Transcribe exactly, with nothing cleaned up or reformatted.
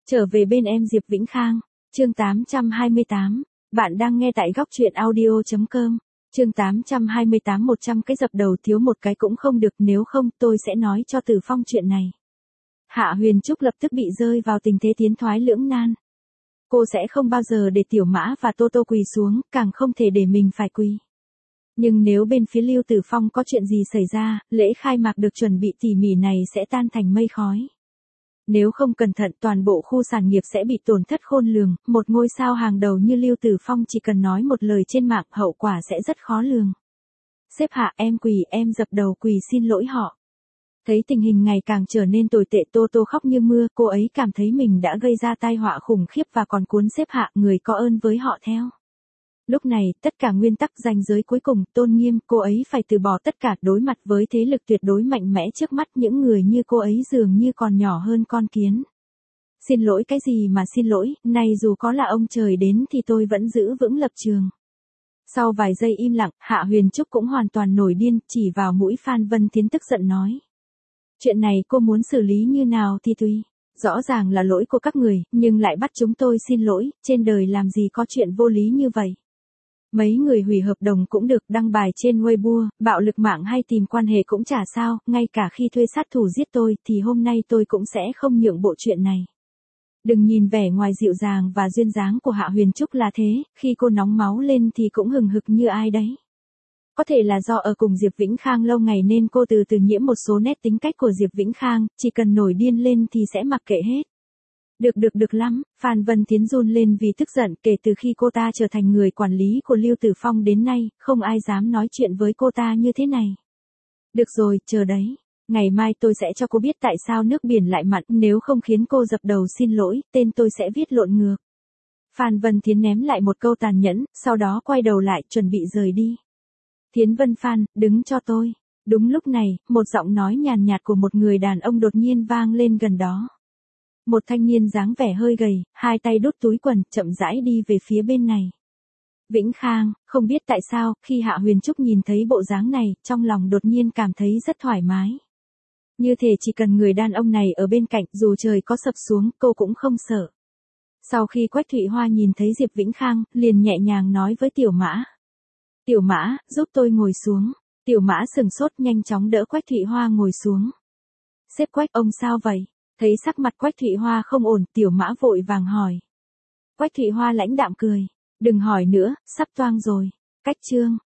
Trở về bên em Diệp Vĩnh Khang, chương tám trăm hai mươi tám, bạn đang nghe tại góc truyện audio.com, chương tám trăm hai mươi tám một trăm cái dập đầu thiếu một cái cũng không được, nếu không tôi sẽ nói cho Tử Phong chuyện này. Hạ Huyền Trúc lập tức bị rơi vào tình thế tiến thoái lưỡng nan. Cô sẽ không bao giờ để Tiểu Mã và Tô Tô quỳ xuống, càng không thể để mình phải quỳ. Nhưng nếu bên phía Lưu Tử Phong có chuyện gì xảy ra, lễ khai mạc được chuẩn bị tỉ mỉ này sẽ tan thành mây khói. Nếu không cẩn thận toàn bộ khu sản nghiệp sẽ bị tổn thất khôn lường, một ngôi sao hàng đầu như Lưu Tử Phong chỉ cần nói một lời trên mạng hậu quả sẽ rất khó lường. Sếp Hạ, em quỳ, em dập đầu quỳ xin lỗi họ. Thấy tình hình ngày càng trở nên tồi tệ, Tô Tô khóc như mưa, cô ấy cảm thấy mình đã gây ra tai họa khủng khiếp và còn cuốn sếp Hạ người có ơn với họ theo. Lúc này, tất cả nguyên tắc ranh giới cuối cùng, tôn nghiêm, cô ấy phải từ bỏ tất cả đối mặt với thế lực tuyệt đối mạnh mẽ trước mắt, những người như cô ấy dường như còn nhỏ hơn con kiến. Xin lỗi cái gì mà xin lỗi, nay dù có là ông trời đến thì tôi vẫn giữ vững lập trường. Sau vài giây im lặng, Hạ Huyền Trúc cũng hoàn toàn nổi điên, chỉ vào mũi Phan Vân Thiến tức giận nói. Chuyện này cô muốn xử lý như nào thì tùy. Rõ ràng là lỗi của các người, nhưng lại bắt chúng tôi xin lỗi, trên đời làm gì có chuyện vô lý như vậy. Mấy người hủy hợp đồng cũng được, đăng bài trên Weibo, bạo lực mạng hay tìm quan hệ cũng chả sao, ngay cả khi thuê sát thủ giết tôi thì hôm nay tôi cũng sẽ không nhượng bộ chuyện này. Đừng nhìn vẻ ngoài dịu dàng và duyên dáng của Hạ Huyền Trúc là thế, khi cô nóng máu lên thì cũng hừng hực như ai đấy. Có thể là do ở cùng Diệp Vĩnh Khang lâu ngày nên cô từ từ nhiễm một số nét tính cách của Diệp Vĩnh Khang, chỉ cần nổi điên lên thì sẽ mặc kệ hết. Được được được lắm, Phan Vân Thiến run lên vì tức giận, kể từ khi cô ta trở thành người quản lý của Lưu Tử Phong đến nay, không ai dám nói chuyện với cô ta như thế này. Được rồi, chờ đấy. Ngày mai tôi sẽ cho cô biết tại sao nước biển lại mặn, nếu không khiến cô dập đầu xin lỗi, tên tôi sẽ viết lộn ngược. Phan Vân Thiến ném lại một câu tàn nhẫn, sau đó quay đầu lại, chuẩn bị rời đi. Thiến Vân Phan, đứng cho tôi. Đúng lúc này, một giọng nói nhàn nhạt của một người đàn ông đột nhiên vang lên gần đó. Một thanh niên dáng vẻ hơi gầy, hai tay đút túi quần, chậm rãi đi về phía bên này. Vĩnh Khang, không biết tại sao, khi Hạ Huyền Trúc nhìn thấy bộ dáng này, trong lòng đột nhiên cảm thấy rất thoải mái. Như thể chỉ cần người đàn ông này ở bên cạnh, dù trời có sập xuống, cô cũng không sợ. Sau khi Quách Thụy Hoa nhìn thấy Diệp Vĩnh Khang, liền nhẹ nhàng nói với Tiểu Mã. Tiểu Mã, giúp tôi ngồi xuống. Tiểu Mã sừng sốt nhanh chóng đỡ Quách Thụy Hoa ngồi xuống. Sếp Quách, ông sao vậy? Thấy sắc mặt Quách Thụy Hoa không ổn, Tiểu Mã vội vàng hỏi. Quách Thụy Hoa lãnh đạm cười. Đừng hỏi nữa, sắp toang rồi. Cách chương.